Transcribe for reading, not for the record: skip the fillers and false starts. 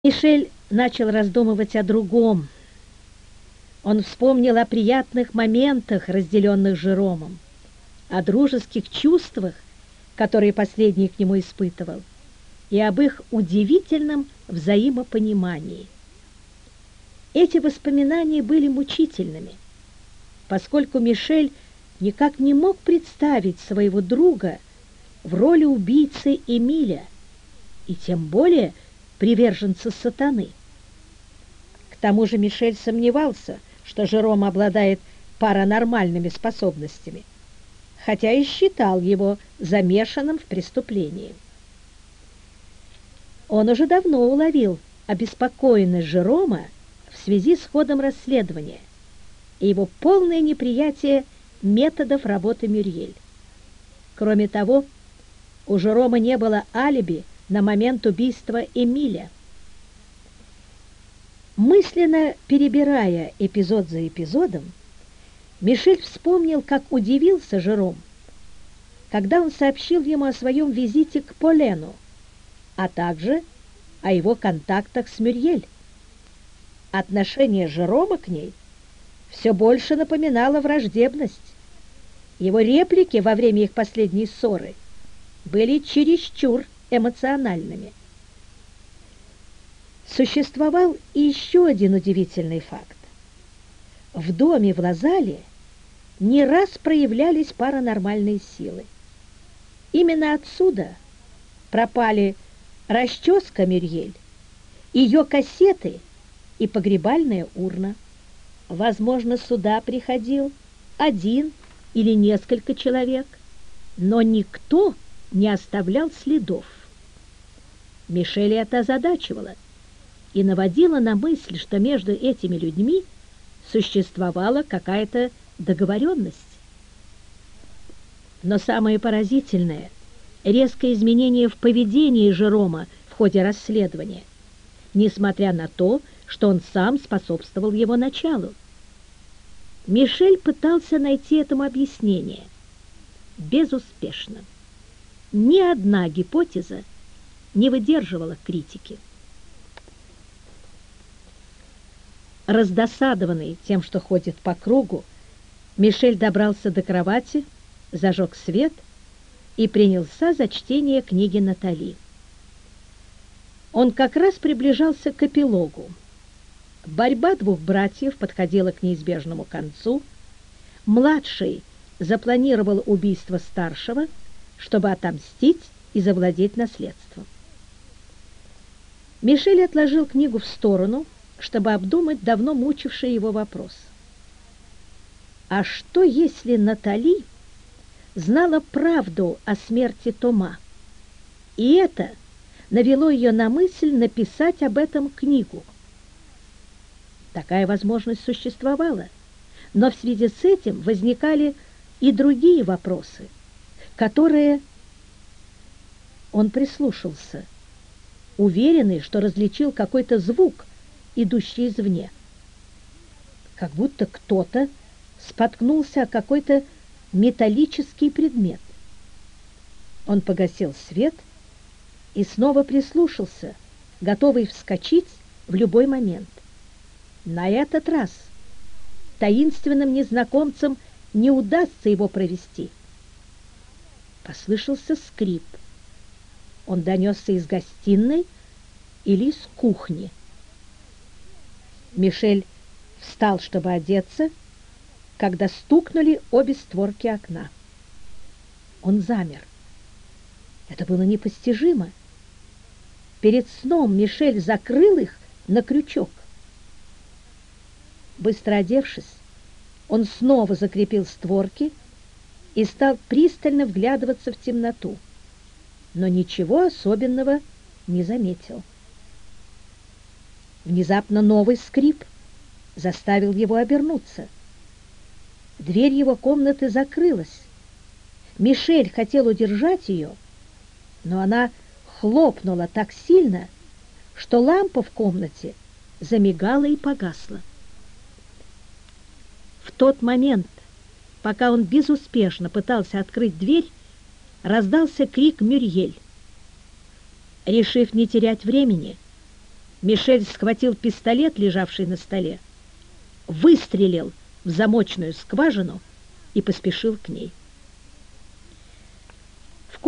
Мишель начал раздумывать о другом. Он вспомнил о приятных моментах, разделенных с Жеромом, о дружеских чувствах, которые последний к нему испытывал, и об их удивительном взаимопонимании. Эти воспоминания были мучительными, поскольку Мишель никак не мог представить своего друга в роли убийцы Эмиля, и тем более приверженца сатаны. К тому же Мишель сомневался, что Жером обладает паранормальными способностями, хотя и считал его замешанным в преступлении. Он уже давно уловил обеспокоенность Жерома в связи с ходом расследования и его полное неприятие методов работы Мюрьель. Кроме того, у Жерома не было алиби на момент убийства Эмиля. Мысленно перебирая эпизод за эпизодом, Мишель вспомнил, как удивился Жером, когда он сообщил ему о своем визите к Полену, а также о его контактах с Мюрьель. Отношение Жерома к ней все больше напоминало враждебность. Его реплики во время их последней ссоры были чересчур эмоциональными. Существовал и еще один удивительный факт. В доме в Лазале не раз проявлялись паранормальные силы. Именно отсюда пропали расческа Мюрьель, ее кассеты и погребальная урна. Возможно, сюда приходил один или несколько человек, но никто не оставлял следов. Мишель это озадачивало и наводило на мысль, что между этими людьми существовала какая-то договоренность. Но самое поразительное — резкое изменение в поведении Жерома в ходе расследования, несмотря на то, что он сам способствовал его началу. Мишель пытался найти этому объяснение. Безуспешно. Ни одна гипотеза не выдерживала критики. Раздосадованный тем, что ходит по кругу, Мишель добрался до кровати, зажег свет и принялся за чтение книги Натали. Он как раз приближался к эпилогу. Борьба двух братьев подходила к неизбежному концу. Младший запланировал убийство старшего, чтобы отомстить и завладеть наследством. Мишель отложил книгу в сторону, чтобы обдумать давно мучивший его вопрос. А что, если Натали знала правду о смерти Тома, и это навело ее на мысль написать об этом книгу? Такая возможность существовала, но в связи с этим возникали и другие вопросы, которые... Он прислушался, уверенный, что различил какой-то звук, идущий извне. Как будто кто-то споткнулся о какой-то металлический предмет. Он погасил свет и снова прислушался, готовый вскочить в любой момент. На этот раз таинственным незнакомцам не удастся его провести. Послышался скрип. Он донесся из гостиной или из кухни. Мишель встал, чтобы одеться, когда стукнули обе створки окна. Он замер. Это было непостижимо. Перед сном Мишель закрыл их на крючок. Быстро одевшись, он снова закрепил створки и стал пристально вглядываться в темноту, но ничего особенного не заметил. Внезапно новый скрип заставил его обернуться. Дверь его комнаты закрылась. Мишель хотел удержать ее, но она хлопнула так сильно, что лампа в комнате замигала и погасла. В тот момент, пока он безуспешно пытался открыть дверь, раздался крик Мюрьель. Решив не терять времени, Мишель схватил пистолет, лежавший на столе, выстрелил в замочную скважину и поспешил к ней.